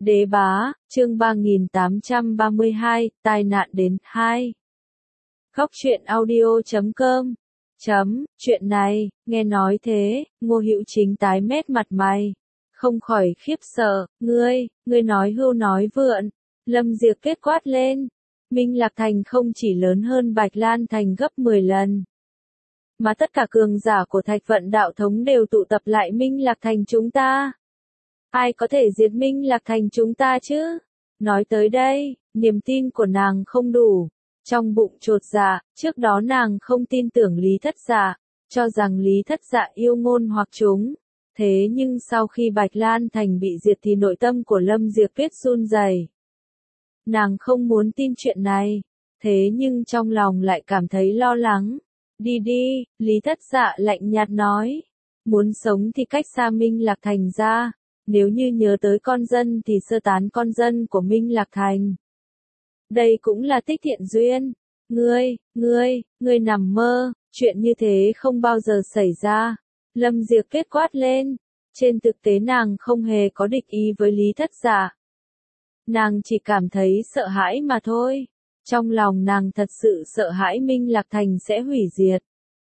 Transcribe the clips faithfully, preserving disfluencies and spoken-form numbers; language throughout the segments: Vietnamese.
Đế bá, chương ba nghìn tám trăm ba mươi hai, tai nạn đến hai. Góc truyện audio chấm com. Chấm, chuyện này, nghe nói thế, Ngô Hữu Chính tái mét mặt mày. Không khỏi khiếp sợ, ngươi, ngươi nói hưu nói vượn. Lâm Diệp kết quát lên. Minh Lạc Thành không chỉ lớn hơn Bạch Lan Thành gấp mười lần. Mà tất cả cường giả của Thạch Vận đạo thống đều tụ tập lại Minh Lạc Thành chúng ta. Ai có thể diệt Minh Lạc Thành chúng ta chứ? Nói tới đây, niềm tin của nàng không đủ. Trong bụng chột dạ, trước đó nàng không tin tưởng Lý Thất Dạ, cho rằng Lý Thất Dạ yêu ngôn hoặc chúng. Thế nhưng sau khi Bạch Lan Thành bị diệt thì nội tâm của Lâm Diệp Tuyết run rẩy. Nàng không muốn tin chuyện này, thế nhưng trong lòng lại cảm thấy lo lắng. Đi đi, Lý Thất Dạ lạnh nhạt nói. Muốn sống thì cách xa Minh Lạc Thành ra. Nếu như nhớ tới con dân thì sơ tán con dân của Minh Lạc Thành. Đây cũng là tích thiện duyên. Ngươi, ngươi, ngươi nằm mơ, chuyện như thế không bao giờ xảy ra. Lâm Diệp kết quát lên. Trên thực tế nàng không hề có địch ý với Lý Thất Dạ. Nàng chỉ cảm thấy sợ hãi mà thôi. Trong lòng nàng thật sự sợ hãi Minh Lạc Thành sẽ hủy diệt.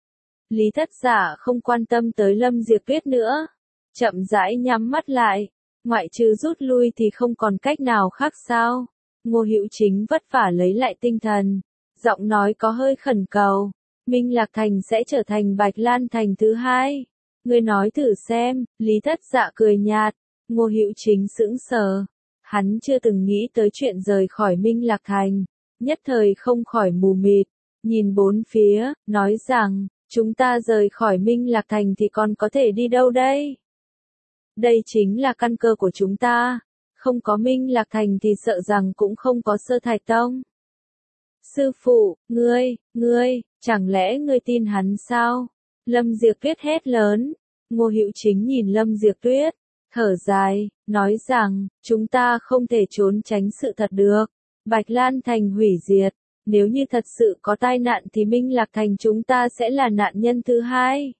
Lý Thất Dạ không quan tâm tới Lâm Diệp Tuyết nữa. Chậm rãi nhắm mắt lại, ngoại trừ rút lui thì không còn cách nào khác sao. Ngô Hữu Chính vất vả lấy lại tinh thần, giọng nói có hơi khẩn cầu. Minh Lạc Thành sẽ trở thành Bạch Lan Thành thứ hai. Ngươi nói thử xem, Lý Thất Dạ cười nhạt. Ngô Hữu Chính sững sờ. Hắn chưa từng nghĩ tới chuyện rời khỏi Minh Lạc Thành, nhất thời không khỏi mù mịt, nhìn bốn phía, nói rằng, chúng ta rời khỏi Minh Lạc Thành thì còn có thể đi đâu đây? Đây chính là căn cơ của chúng ta, không có Minh Lạc Thành thì sợ rằng cũng không có Sơ Thạch Tông. Sư phụ, ngươi, ngươi, chẳng lẽ ngươi tin hắn sao? Lâm Diệp Tuyết hét lớn. Ngô Hữu Chính nhìn Lâm Diệp Tuyết, thở dài, nói rằng, chúng ta không thể trốn tránh sự thật được. Bạch Lan Thành hủy diệt, nếu như thật sự có tai nạn thì Minh Lạc Thành chúng ta sẽ là nạn nhân thứ hai.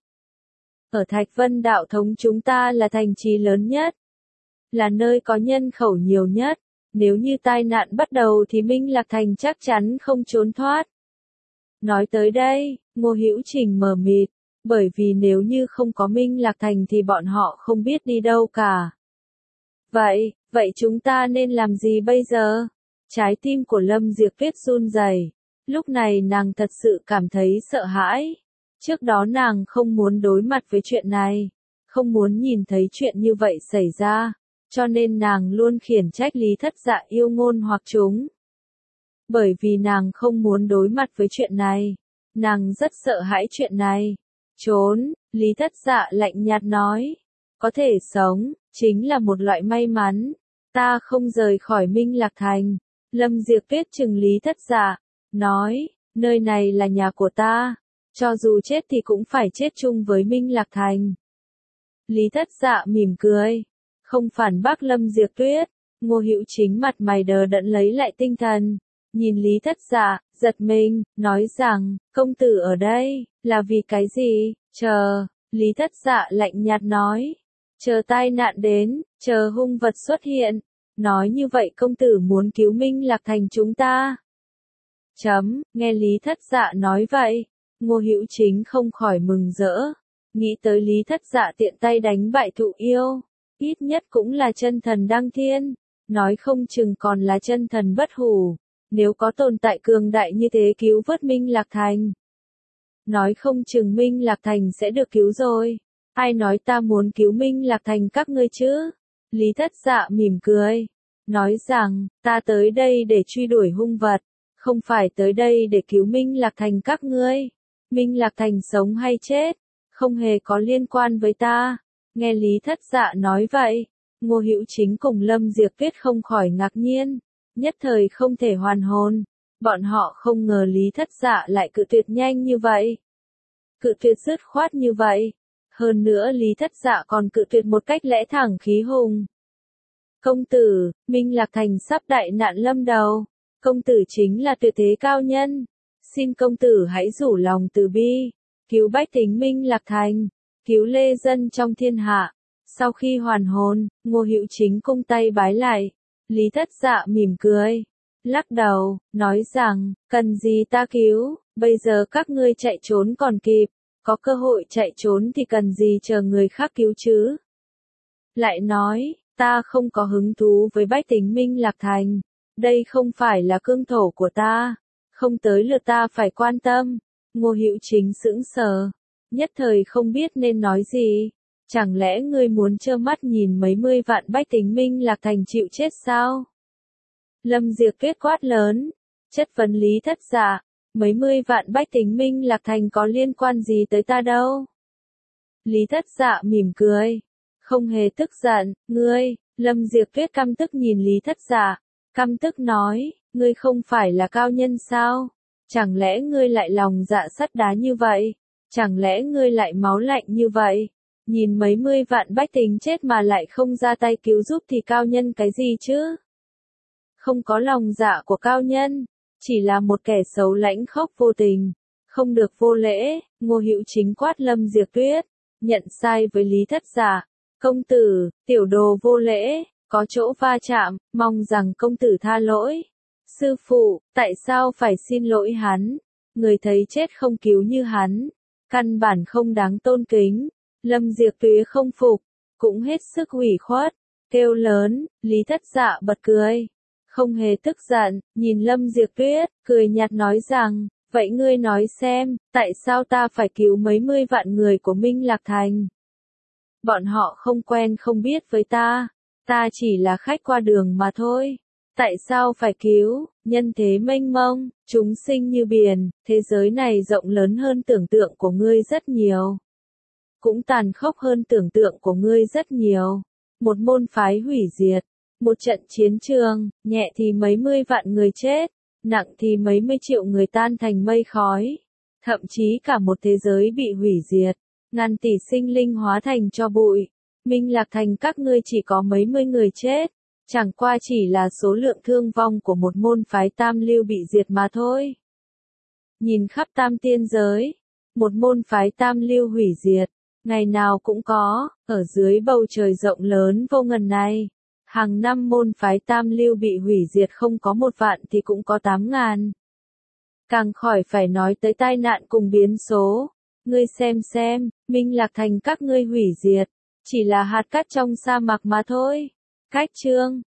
Ở Thạch Vân đạo thống chúng ta là thành trì lớn nhất, là nơi có nhân khẩu nhiều nhất. Nếu như tai nạn bắt đầu thì Minh Lạc Thành chắc chắn không trốn thoát. Nói tới đây, Ngô Hữu Trình mờ mịt, bởi vì nếu như không có Minh Lạc Thành thì bọn họ không biết đi đâu cả. Vậy, vậy chúng ta nên làm gì bây giờ? Trái tim của Lâm Diệp Tuyết run rẩy. Lúc này nàng thật sự cảm thấy sợ hãi. Trước đó nàng không muốn đối mặt với chuyện này, không muốn nhìn thấy chuyện như vậy xảy ra, cho nên nàng luôn khiển trách Lý Thất Dạ yêu ngôn hoặc chúng. Bởi vì nàng không muốn đối mặt với chuyện này, nàng rất sợ hãi chuyện này. Trốn, Lý Thất Dạ lạnh nhạt nói, có thể sống, chính là một loại may mắn. Ta không rời khỏi Minh Lạc Thành. Lâm Diệp Tuyết trừng Lý Thất Dạ, nói, nơi này là nhà của ta. Cho dù chết thì cũng phải chết chung với Minh Lạc Thành. Lý Thất Dạ mỉm cười, không phản bác Lâm Diệp Tuyết. Ngô Hữu Chính mặt mày đờ đẫn lấy lại tinh thần, nhìn Lý Thất Dạ, giật mình, nói rằng, công tử ở đây, là vì cái gì? Chờ, Lý Thất Dạ lạnh nhạt nói, chờ tai nạn đến, chờ hung vật xuất hiện. Nói như vậy công tử muốn cứu Minh Lạc Thành chúng ta. Chấm, nghe Lý Thất Dạ nói vậy. Ngô Hữu Chính không khỏi mừng rỡ, nghĩ tới Lý Thất Dạ tiện tay đánh bại Thụ Yêu, ít nhất cũng là chân thần đăng thiên, nói không chừng còn là chân thần bất hủ, nếu có tồn tại cường đại như thế cứu vớt Minh Lạc Thành. Nói không chừng Minh Lạc Thành sẽ được cứu rồi, ai nói ta muốn cứu Minh Lạc Thành các ngươi chứ? Lý Thất Dạ mỉm cười, nói rằng, ta tới đây để truy đuổi hung vật, không phải tới đây để cứu Minh Lạc Thành các ngươi. Minh Lạc Thành sống hay chết, không hề có liên quan với ta. Nghe Lý Thất Dạ nói vậy, Ngô Hữu Chính cùng Lâm Diệp Tuyết không khỏi ngạc nhiên, nhất thời không thể hoàn hồn. Bọn họ không ngờ Lý Thất Dạ lại cự tuyệt nhanh như vậy. Cự tuyệt dứt khoát như vậy. Hơn nữa Lý Thất Dạ còn cự tuyệt một cách lẽ thẳng khí hùng. Công tử, Minh Lạc Thành sắp đại nạn lâm đầu. Công tử chính là tuyệt thế cao nhân. Xin công tử hãy rủ lòng từ bi, cứu bách tính Minh Lạc Thành, cứu lê dân trong thiên hạ. Sau khi hoàn hồn, Ngô Hữu Chính cung tay bái lại, Lý Thất Dạ mỉm cười, lắc đầu, nói rằng, cần gì ta cứu, bây giờ các ngươi chạy trốn còn kịp, có cơ hội chạy trốn thì cần gì chờ người khác cứu chứ. Lại nói, ta không có hứng thú với bách tính Minh Lạc Thành, đây không phải là cương thổ của ta, không tới lượt ta phải quan tâm. Ngô Hữu Chính sững sờ, nhất thời không biết nên nói gì, chẳng lẽ ngươi muốn trơ mắt nhìn mấy mươi vạn bách tính Minh Lạc Thành chịu chết sao? Lâm Diệp Tuyết quát lớn, chất vấn Lý Thất Dạ, mấy mươi vạn bách tính Minh Lạc Thành có liên quan gì tới ta đâu? Lý Thất Dạ mỉm cười, không hề tức giận, ngươi, Lâm Diệp Tuyết căm tức nhìn Lý Thất Dạ, căm tức nói, ngươi không phải là cao nhân sao? Chẳng lẽ ngươi lại lòng dạ sắt đá như vậy? Chẳng lẽ ngươi lại máu lạnh như vậy? Nhìn mấy mươi vạn bách tính chết mà lại không ra tay cứu giúp thì cao nhân cái gì chứ? Không có lòng dạ của cao nhân, chỉ là một kẻ xấu lãnh khốc vô tình, không được vô lễ. Ngô Hữu Chính quát Lâm Diệp Tuyết, nhận sai với Lý Thất Dạ, công tử, tiểu đồ vô lễ, có chỗ va chạm, mong rằng công tử tha lỗi. Sư phụ, tại sao phải xin lỗi hắn? Người thấy chết không cứu như hắn, căn bản không đáng tôn kính. Lâm Diệp Tuyết không phục, cũng hết sức ủy khuất, kêu lớn. Lý Thất Dạ bật cười, không hề tức giận, nhìn Lâm Diệp Tuyết, cười nhạt nói rằng, vậy ngươi nói xem, tại sao ta phải cứu mấy mươi vạn người của Minh Lạc Thành? Bọn họ không quen không biết với ta, ta chỉ là khách qua đường mà thôi. Tại sao phải cứu? Nhân thế mênh mông, chúng sinh như biển, thế giới này rộng lớn hơn tưởng tượng của ngươi rất nhiều. Cũng tàn khốc hơn tưởng tượng của ngươi rất nhiều. Một môn phái hủy diệt, một trận chiến trường, nhẹ thì mấy mươi vạn người chết, nặng thì mấy mươi triệu người tan thành mây khói. Thậm chí cả một thế giới bị hủy diệt, ngàn tỷ sinh linh hóa thành tro bụi. Minh Lạc Thành các ngươi chỉ có mấy mươi người chết, chẳng qua chỉ là số lượng thương vong của một môn phái tam lưu bị diệt mà thôi. Nhìn khắp tam tiên giới, một môn phái tam lưu hủy diệt, ngày nào cũng có, ở dưới bầu trời rộng lớn vô ngần này. Hàng năm môn phái tam lưu bị hủy diệt không có một vạn thì cũng có tám ngàn. Càng khỏi phải nói tới tai nạn cùng biến số. Ngươi xem xem, Minh Lạc Thành các ngươi hủy diệt, chỉ là hạt cát trong sa mạc mà thôi. Cách chương